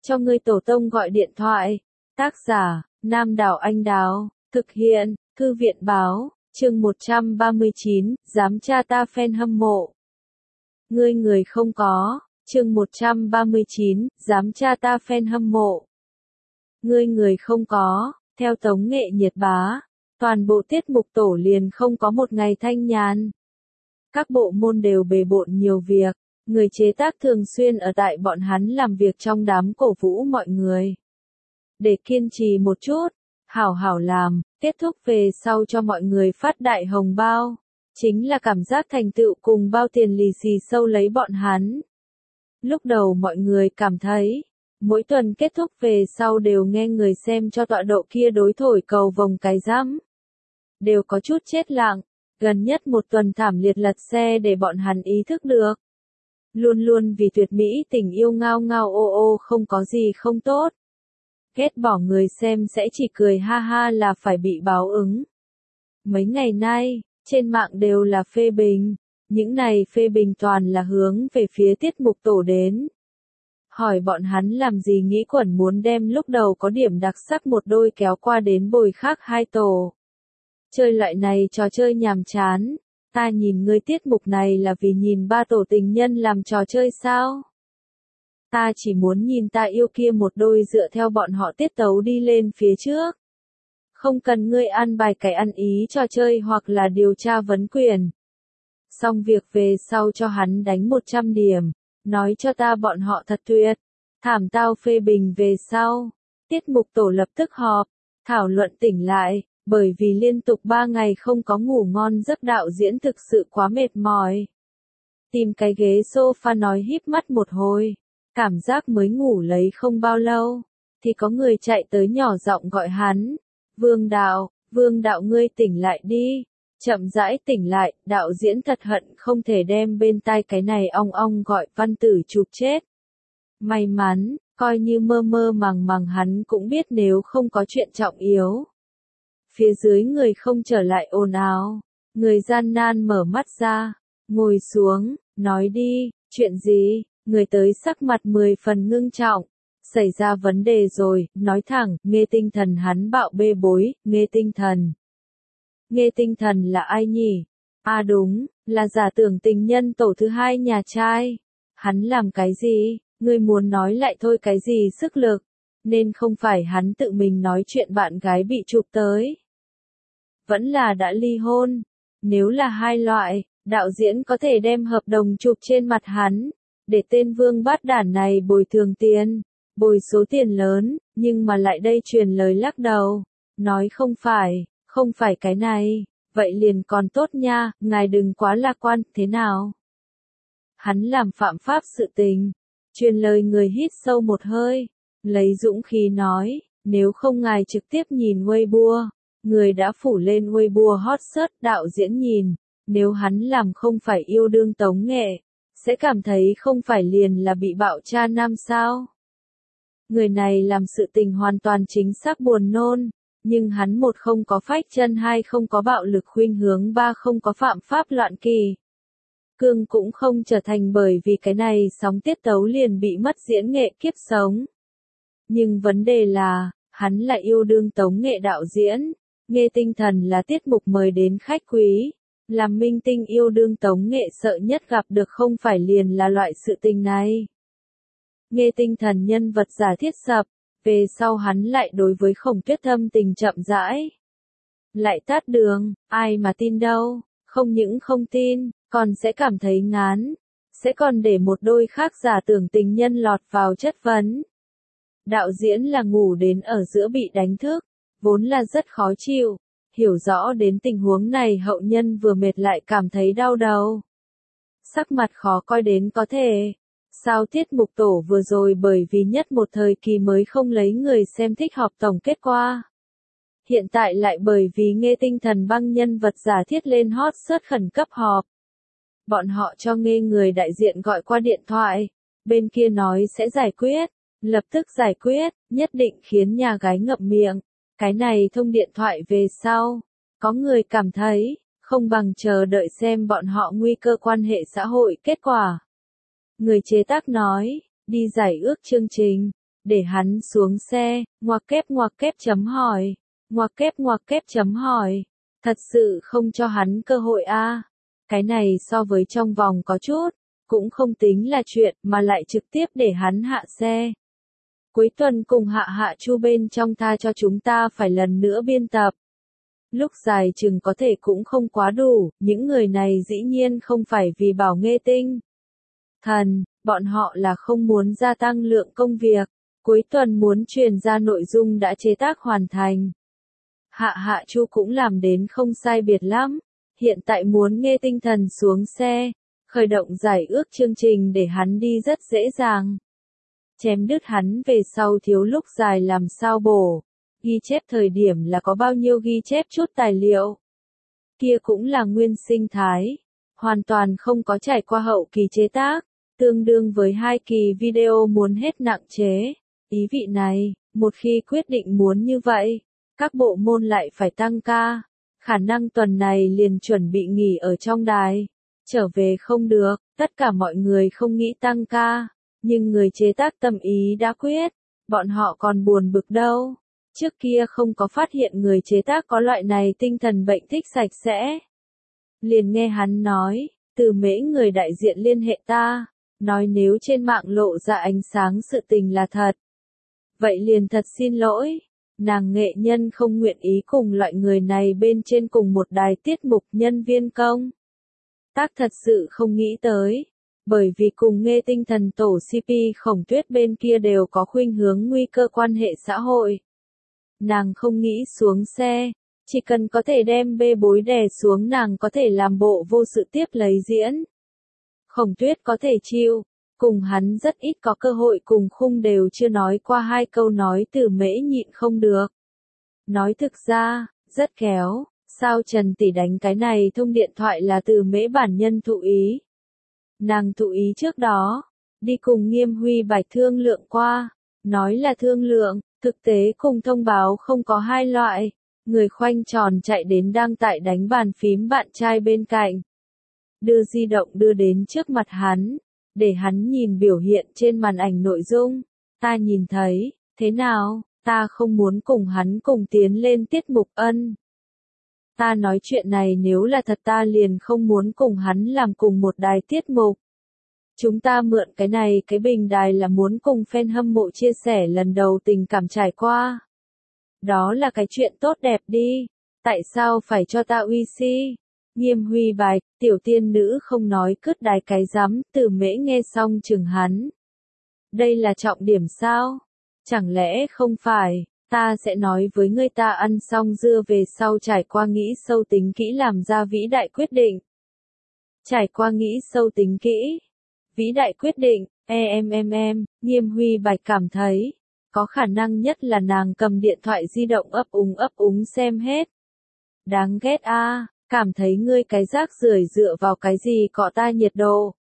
cho ngươi tổ tông gọi điện thoại. Tác giả, Nam Đảo Anh Đào, thực hiện, Thư viện báo, chương 139, dám tra ta fan hâm mộ. Ngươi người không có, chương 139, dám tra ta fan hâm mộ. Ngươi người không có, theo Tống Nghệ Nhiệt Bá, toàn bộ tiết mục tổ liền không có một ngày thanh nhàn. Các bộ môn đều bề bộn nhiều việc, người chế tác thường xuyên ở tại bọn hắn làm việc trong đám cổ vũ mọi người. Để kiên trì một chút, hảo hảo làm, kết thúc về sau cho mọi người phát đại hồng bao. Chính là cảm giác thành tựu cùng bao tiền lì xì sâu lấy bọn hắn. Lúc đầu mọi người cảm thấy, mỗi tuần kết thúc về sau đều nghe người xem cho tọa độ kia đối thổi cầu vồng cái rắm. Đều có chút chết lặng, gần nhất một tuần thảm liệt lật xe để bọn hắn ý thức được. Luôn luôn vì tuyệt mỹ tình yêu ngao ngao ô ô không có gì không tốt. Ghét bỏ người xem sẽ chỉ cười ha ha là phải bị báo ứng. Mấy ngày nay, trên mạng đều là phê bình, những này phê bình toàn là hướng về phía tiết mục tổ đến. Hỏi bọn hắn làm gì nghĩ quẩn muốn đem lúc đầu có điểm đặc sắc một đôi kéo qua đến bồi khác hai tổ. Chơi loại này trò chơi nhàm chán, ta nhìn ngươi tiết mục này là vì nhìn ba tổ tình nhân làm trò chơi sao? Ta chỉ muốn nhìn ta yêu kia một đôi dựa theo bọn họ tiết tấu đi lên phía trước. Không cần ngươi ăn bài cái ăn ý trò chơi hoặc là điều tra vấn quyền. Xong việc về sau cho hắn đánh 100 điểm, nói cho ta bọn họ thật tuyệt. Thảm tao phê bình về sau. Tiết mục tổ lập tức họp, thảo luận tỉnh lại, bởi vì liên tục 3 ngày không có ngủ ngon giấc đạo diễn thực sự quá mệt mỏi. Tìm cái ghế sofa nói híp mắt một hồi, cảm giác mới ngủ lấy không bao lâu, thì có người chạy tới nhỏ giọng gọi hắn. Vương đạo ngươi tỉnh lại đi. Chậm rãi tỉnh lại, đạo diễn thật hận không thể đem bên tai cái này ong ong gọi văn tử chụp chết. May mắn, coi như mơ mơ màng màng hắn cũng biết nếu không có chuyện trọng yếu. Phía dưới người không trở lại ồn ào, người gian nan mở mắt ra, ngồi xuống, nói đi, chuyện gì, người tới sắc mặt 10 phần ngưng trọng. Xảy ra vấn đề rồi, nói thẳng, Nghe Tinh Thần hắn bạo bê bối, Nghe Tinh Thần. Nghe Tinh Thần là ai nhỉ? À đúng, là giả tưởng tình nhân tổ thứ hai nhà trai. Hắn làm cái gì? Ngươi muốn nói lại thôi cái gì sức lực? Nên không phải hắn tự mình nói chuyện bạn gái bị chụp tới. Vẫn là đã ly hôn. Nếu là hai loại, đạo diễn có thể đem hợp đồng chụp trên mặt hắn, để tên vương bát đản này bồi thường tiền. Bồi số tiền lớn, nhưng mà lại đây truyền lời lắc đầu. Nói không phải cái này, vậy liền còn tốt nha, ngài đừng quá lạc quan, thế nào? Hắn làm phạm pháp sự tình. Truyền lời người hít sâu một hơi, lấy dũng khí nói, nếu không ngài trực tiếp nhìn Weibo, người đã phủ lên Weibo hot search đạo diễn nhìn, nếu hắn làm không phải yêu đương Tống Nghệ, sẽ cảm thấy không phải liền là bị bạo cha nam sao? Người này làm sự tình hoàn toàn chính xác buồn nôn, nhưng hắn một không có phách chân, hai không có bạo lực khuynh hướng, ba không có phạm pháp loạn kỳ. Cương cũng không trở thành bởi vì cái này sóng tiết tấu liền bị mất diễn nghệ kiếp sống. Nhưng vấn đề là, hắn lại yêu đương Tống Nghệ đạo diễn, Nghe Tinh Thần là tiết mục mời đến khách quý. Làm minh tinh yêu đương Tống Nghệ sợ nhất gặp được không phải liền là loại sự tình này. Nghe Tinh Thần nhân vật giả thiết sập, về sau hắn lại đối với Khổng Tuyết thâm tình chậm rãi. Lại tát đường, ai mà tin đâu, không những không tin, còn sẽ cảm thấy ngán, sẽ còn để một đôi khác giả tưởng tình nhân lọt vào chất vấn. Đạo diễn là ngủ đến ở giữa bị đánh thức, vốn là rất khó chịu, hiểu rõ đến tình huống này hậu nhân vừa mệt lại cảm thấy đau đầu. Sắc mặt khó coi đến có thể. Sao tiết mục tổ vừa rồi bởi vì nhất một thời kỳ mới không lấy người xem thích họp tổng kết qua. Hiện tại lại bởi vì Nghe Tinh Thần băng nhân vật giả thiết lên hot search khẩn cấp họp. Bọn họ cho Nghe người đại diện gọi qua điện thoại, bên kia nói sẽ giải quyết, lập tức giải quyết, nhất định khiến nhà gái ngậm miệng. Cái này thông điện thoại về sau, có người cảm thấy, không bằng chờ đợi xem bọn họ nguy cơ quan hệ xã hội kết quả. Người chế tác nói, đi giải ước chương trình, để hắn xuống xe, ngoặc kép chấm hỏi, ngoặc kép chấm hỏi, thật sự không cho hắn cơ hội a. Cái này so với trong vòng có chút, cũng không tính là chuyện mà lại trực tiếp để hắn hạ xe. Cuối tuần cùng Hạ Hạ Chu bên trong tha cho chúng ta phải lần nữa biên tập. Lúc dài chừng có thể cũng không quá đủ, những người này dĩ nhiên không phải vì bảo Nghê Tinh Thần, bọn họ là không muốn gia tăng lượng công việc, cuối tuần muốn truyền ra nội dung đã chế tác hoàn thành. Hạ Hạ Chu cũng làm đến không sai biệt lắm, hiện tại muốn Nghê Tinh Thần xuống xe, khởi động giải ước chương trình để hắn đi rất dễ dàng. Chém đứt hắn về sau thiếu lúc dài làm sao bổ, ghi chép thời điểm là có bao nhiêu ghi chép chút tài liệu. Kia cũng là nguyên sinh thái, hoàn toàn không có trải qua hậu kỳ chế tác, tương đương với 2 kỳ video muốn hết nặng chế. Ý vị này, một khi quyết định muốn như vậy, các bộ môn lại phải tăng ca, khả năng tuần này liền chuẩn bị nghỉ ở trong đài, trở về không được, tất cả mọi người không nghĩ tăng ca, nhưng người chế tác tâm ý đã quyết, bọn họ còn buồn bực đâu. Trước kia không có phát hiện người chế tác có loại này tinh thần bệnh thích sạch sẽ. Liền nghe hắn nói, Từ Mễ người đại diện liên hệ ta, nói nếu trên mạng lộ ra ánh sáng sự tình là thật. Vậy liền thật xin lỗi, nàng nghệ nhân không nguyện ý cùng loại người này bên trên cùng một đài tiết mục nhân viên công. Tác thật sự không nghĩ tới, bởi vì cùng Nghê Tinh Thần tổ CP Khổng Tuyết bên kia đều có khuynh hướng nguy cơ quan hệ xã hội. Nàng không nghĩ xuống xe, chỉ cần có thể đem bê bối đè xuống nàng có thể làm bộ vô sự tiếp lấy diễn. Khổng Tuyết có thể chịu, cùng hắn rất ít có cơ hội cùng khung đều chưa nói qua 2 câu nói Từ Mễ nhịn không được. Nói thực ra, rất khéo, sao Trần tỷ đánh cái này thông điện thoại là Từ Mễ bản nhân thụ ý. Nàng thụ ý trước đó, đi cùng Nghiêm Huy Bạch thương lượng qua, nói là thương lượng, thực tế cùng thông báo không có 2 loại, người khoanh tròn chạy đến đang tại đánh bàn phím bạn trai bên cạnh. Đưa di động đưa đến trước mặt hắn, để hắn nhìn biểu hiện trên màn ảnh nội dung, ta nhìn thấy, thế nào, ta không muốn cùng hắn cùng tiến lên tiết mục ân. Ta nói chuyện này nếu là thật ta liền không muốn cùng hắn làm cùng một đài tiết mục. Chúng ta mượn cái này cái bình đài là muốn cùng fan hâm mộ chia sẻ lần đầu tình cảm trải qua. Đó là cái chuyện tốt đẹp đi, tại sao phải cho ta uy si? Nghiêm Huy Bạch, tiểu tiên nữ không nói cứt đài cái rắm, Từ Mễ nghe xong chừng hắn. Đây là trọng điểm sao? Chẳng lẽ không phải, ta sẽ nói với ngươi ta ăn xong dưa về sau trải qua nghĩ sâu tính kỹ làm ra vĩ đại quyết định. Trải qua nghĩ sâu tính kỹ, vĩ đại quyết định, Nghiêm Huy Bạch cảm thấy, có khả năng nhất là nàng cầm điện thoại di động ấp úng xem hết. Đáng ghét a, cảm thấy ngươi cái rác rưởi dựa vào cái gì cọ ta nhiệt độ.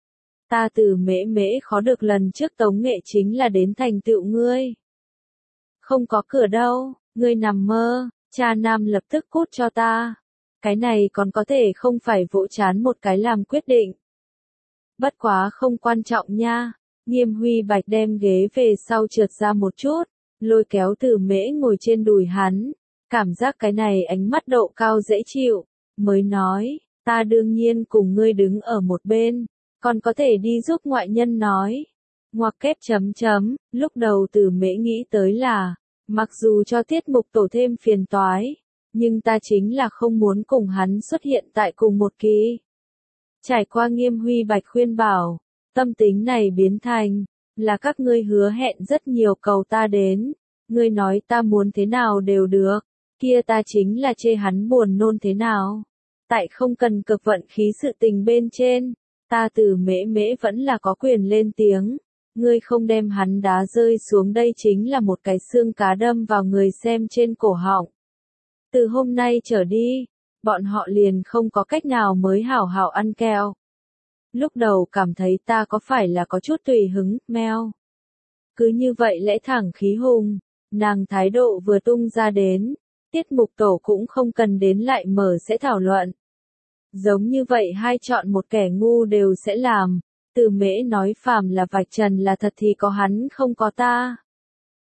Ta Từ Mễ khó được lần trước tống nghệ chính là đến thành tựu ngươi. Không có cửa đâu, ngươi nằm mơ, cha nam lập tức cút cho ta. Cái này còn có thể không phải vỗ chán một cái làm quyết định. Bất quá không quan trọng nha. Nghiêm Huy Bạch đem ghế về sau trượt ra một chút, lôi kéo Từ Mễ ngồi trên đùi hắn, cảm giác cái này ánh mắt độ cao dễ chịu, mới nói, ta đương nhiên cùng ngươi đứng ở một bên, còn có thể đi giúp ngoại nhân nói. Ngoặc kép chấm chấm, lúc đầu Từ Mễ nghĩ tới là, mặc dù cho tiết mục tổ thêm phiền toái, nhưng ta chính là không muốn cùng hắn xuất hiện tại cùng một kỳ. Trải qua Nghiêm Huy Bạch khuyên bảo, tâm tính này biến thành, là các ngươi hứa hẹn rất nhiều cầu ta đến, ngươi nói ta muốn thế nào đều được, kia ta chính là chê hắn buồn nôn thế nào. Tại không cần cực vận khí sự tình bên trên, ta Từ Mễ vẫn là có quyền lên tiếng, ngươi không đem hắn đá rơi xuống đây chính là một cái xương cá đâm vào người xem trên cổ họng. Từ hôm nay trở đi, bọn họ liền không có cách nào mới hảo hảo ăn keo. Lúc đầu cảm thấy ta có phải là có chút tùy hứng, meo. Cứ như vậy lẽ thẳng khí hùng, nàng thái độ vừa tung ra đến, tiết mục tổ cũng không cần đến lại mở sẽ thảo luận. Giống như vậy hai chọn một kẻ ngu đều sẽ làm, Từ Mễ nói phàm là vạch trần là thật thì có hắn không có ta,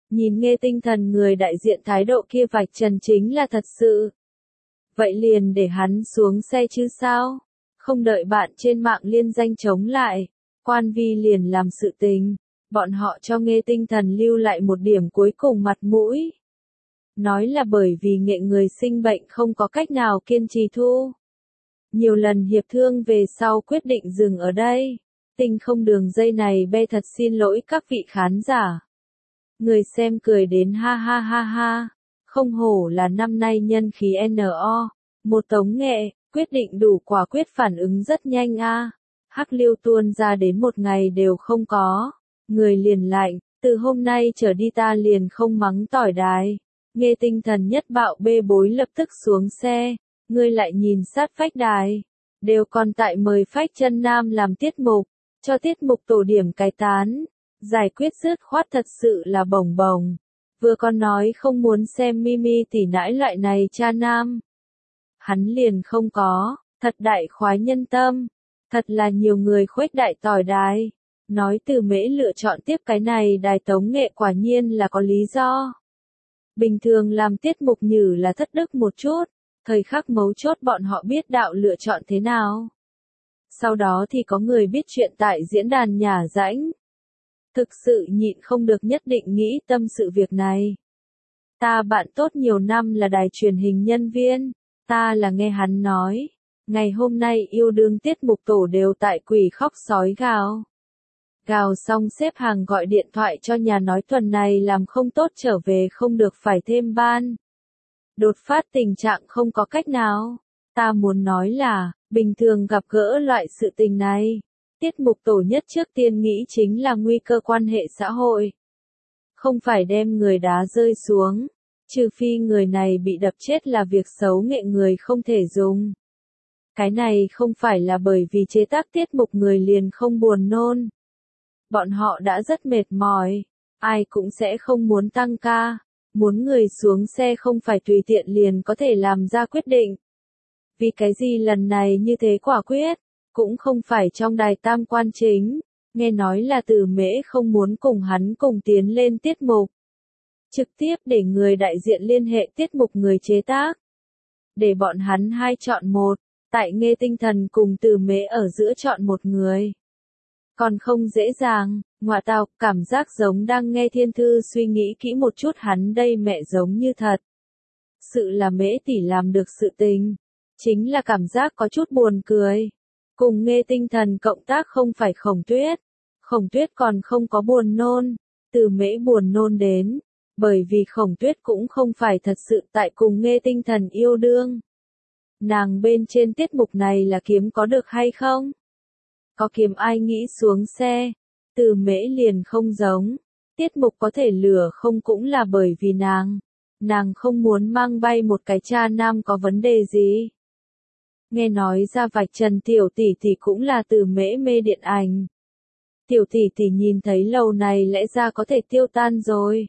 Nhìn Nghe Tinh Thần người đại diện thái độ kia vạch trần chính là thật sự. Vậy liền để hắn xuống xe chứ sao? Không đợi bạn trên mạng liên danh chống lại. Quan Vi liền làm sự tình. Bọn họ cho Nghe Tinh Thần lưu lại một điểm cuối cùng mặt mũi. Nói là bởi vì nghệ người sinh bệnh không có cách nào kiên trì thu. Nhiều lần hiệp thương về sau quyết định dừng ở đây. Tinh không đường dây này be thật xin lỗi các vị khán giả. Người xem cười đến ha ha ha ha. Không hổ là năm nay nhân khí NO. Một tống nghệ, quyết định đủ quả quyết phản ứng rất nhanh a. Hắc liêu tuôn ra đến một ngày đều không có. Người liền lạnh, từ hôm nay trở đi ta liền không mắng tỏi đài. Nghe Tinh Thần nhất bạo bê bối lập tức xuống xe. Ngươi lại nhìn sát phách đài. Đều còn tại mời phách chân nam làm tiết mục. Cho tiết mục tổ điểm cái tán. Giải quyết dứt khoát thật sự là bồng bồng. Vừa còn nói không muốn xem Mimi tỷ nãi loại này cha nam. Hắn liền không có, thật đại khoái nhân tâm. Thật là nhiều người khuếch đại tỏi đài. Nói Từ Mễ lựa chọn tiếp cái này đài tống nghệ quả nhiên là có lý do. Bình thường làm tiết mục nhử là thất đức một chút. Thời khắc mấu chốt bọn họ biết đạo lựa chọn thế nào. Sau đó thì có người biết chuyện tại diễn đàn nhả rãnh. Thực sự nhịn không được nhất định nghĩ tâm sự việc này. Ta bạn tốt nhiều năm là đài truyền hình nhân viên. Ta là nghe hắn nói. Ngày hôm nay yêu đương tiết mục tổ đều tại quỷ khóc sói gào. Gào xong xếp hàng gọi điện thoại cho nhà nói tuần này làm không tốt trở về không được phải thêm ban. Đột phát tình trạng không có cách nào. Ta muốn nói là, bình thường gặp gỡ loại sự tình này. Tiết mục tổ nhất trước tiên nghĩ chính là nguy cơ quan hệ xã hội. Không phải đem người đá rơi xuống. Trừ phi người này bị đập chết là việc xấu nghệ người không thể dùng. Cái này không phải là bởi vì chế tác tiết mục người liền không buồn nôn. Bọn họ đã rất mệt mỏi. Ai cũng sẽ không muốn tăng ca. Muốn người xuống xe không phải tùy tiện liền có thể làm ra quyết định. Vì cái gì lần này như thế quả quyết, cũng không phải trong đài tam quan chính, nghe nói là Từ Mễ không muốn cùng hắn cùng tiến lên tiết mục. Trực tiếp để người đại diện liên hệ tiết mục người chế tác. Để bọn hắn hai chọn một, tại Nghe Tinh Thần cùng Từ Mễ ở giữa chọn một người. Còn không dễ dàng, ngoại tào, cảm giác giống đang nghe thiên thư suy nghĩ kỹ một chút hắn đây mẹ giống như thật. Sự là Mễ tỷ làm được sự tình. Chính là cảm giác có chút buồn cười. Cùng Nghe Tinh Thần cộng tác không phải Khổng Tuyết. Khổng Tuyết còn không có buồn nôn. Từ Mễ buồn nôn đến. Bởi vì Khổng Tuyết cũng không phải thật sự tại cùng Nghe Tinh Thần yêu đương. Nàng bên trên tiết mục này là kiếm có được hay không? Có kiếm ai nghĩ xuống xe. Từ Mễ liền không giống. Tiết mục có thể lửa không cũng là bởi vì nàng. Nàng không muốn mang bay một cái cha nam có vấn đề gì. Nghe nói ra vạch trần tiểu tỷ tỷ cũng là Từ Mễ mê điện ảnh. Tiểu tỷ tỷ nhìn thấy lầu này lẽ ra có thể tiêu tan rồi.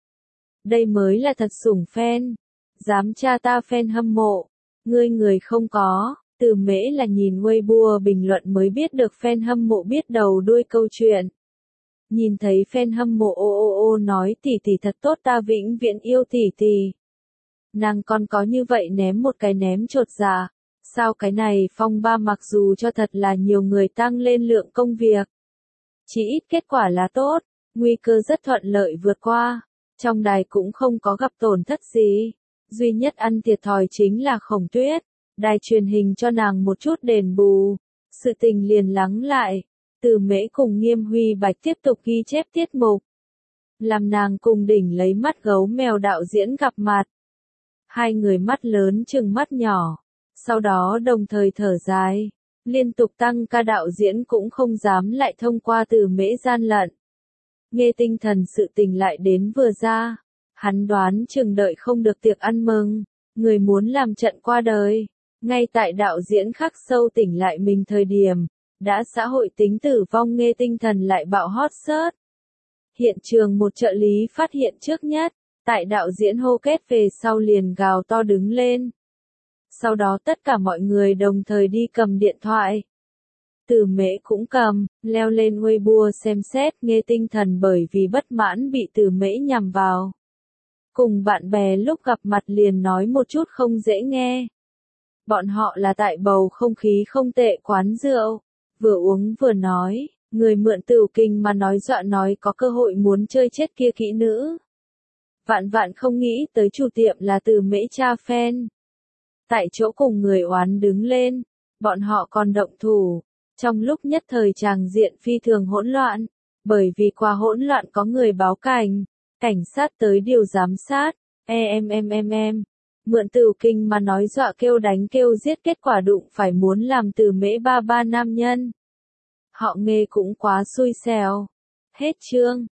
Đây mới là thật sủng fan. Dám cha ta fan hâm mộ. Ngươi người không có. Từ Mễ là nhìn Weibo bình luận mới biết được fan hâm mộ biết đầu đuôi câu chuyện. Nhìn thấy fan hâm mộ ô nói tỷ tỷ thật tốt ta vĩnh viễn yêu tỷ tỷ. Nàng còn có như vậy ném một cái ném chột dạ. Sao cái này phong ba mặc dù cho thật là nhiều người tăng lên lượng công việc. Chỉ ít kết quả là tốt, nguy cơ rất thuận lợi vượt qua. Trong đài cũng không có gặp tổn thất gì. Duy nhất ăn thiệt thòi chính là Khổng Tuyết. Đài truyền hình cho nàng một chút đền bù. Sự tình liền lắng lại. Từ Mễ cùng Nghiêm Huy Bạch tiếp tục ghi chép tiết mục. Làm nàng cùng đỉnh lấy mắt gấu mèo đạo diễn gặp mặt. Hai người mắt lớn chừng mắt nhỏ. Sau đó đồng thời thở dài. Liên tục tăng ca đạo diễn cũng không dám lại thông qua Từ Mễ gian lận. Nghe Tinh Thần sự tình lại đến vừa ra. Hắn đoán chừng đợi không được tiệc ăn mừng. Người muốn làm trận qua đời. Ngay tại đạo diễn khắc sâu tỉnh lại mình thời điểm. Đã xã hội tính tử vong Nghe Tinh Thần lại bạo hot search. Hiện trường một trợ lý phát hiện trước nhất. Tại đạo diễn hô kết về sau liền gào to đứng lên. Sau đó tất cả mọi người đồng thời đi cầm điện thoại. Từ Mễ cũng cầm, leo lên Weibo xem xét nghe tinh thần bởi vì bất mãn bị Từ Mễ nhằm vào. Cùng bạn bè lúc gặp mặt liền nói một chút không dễ nghe. Bọn họ là tại bầu không khí không tệ quán rượu, vừa uống vừa nói, người mượn tửu kinh mà nói dọa nói có cơ hội muốn chơi chết kia kỹ nữ. Vạn vạn không nghĩ tới chủ tiệm là Từ Mễ cha fan. Tại chỗ cùng người oán đứng lên, bọn họ còn động thủ. Trong lúc nhất thời tràng diện phi thường hỗn loạn, bởi vì qua hỗn loạn có người báo cảnh, cảnh sát tới điều giám sát, em. Mượn tửu kinh mà nói dọa kêu đánh kêu giết kết quả đụng phải muốn làm Từ Mễ ba nam nhân. Họ nghe cũng quá xui xẻo. Hết chương.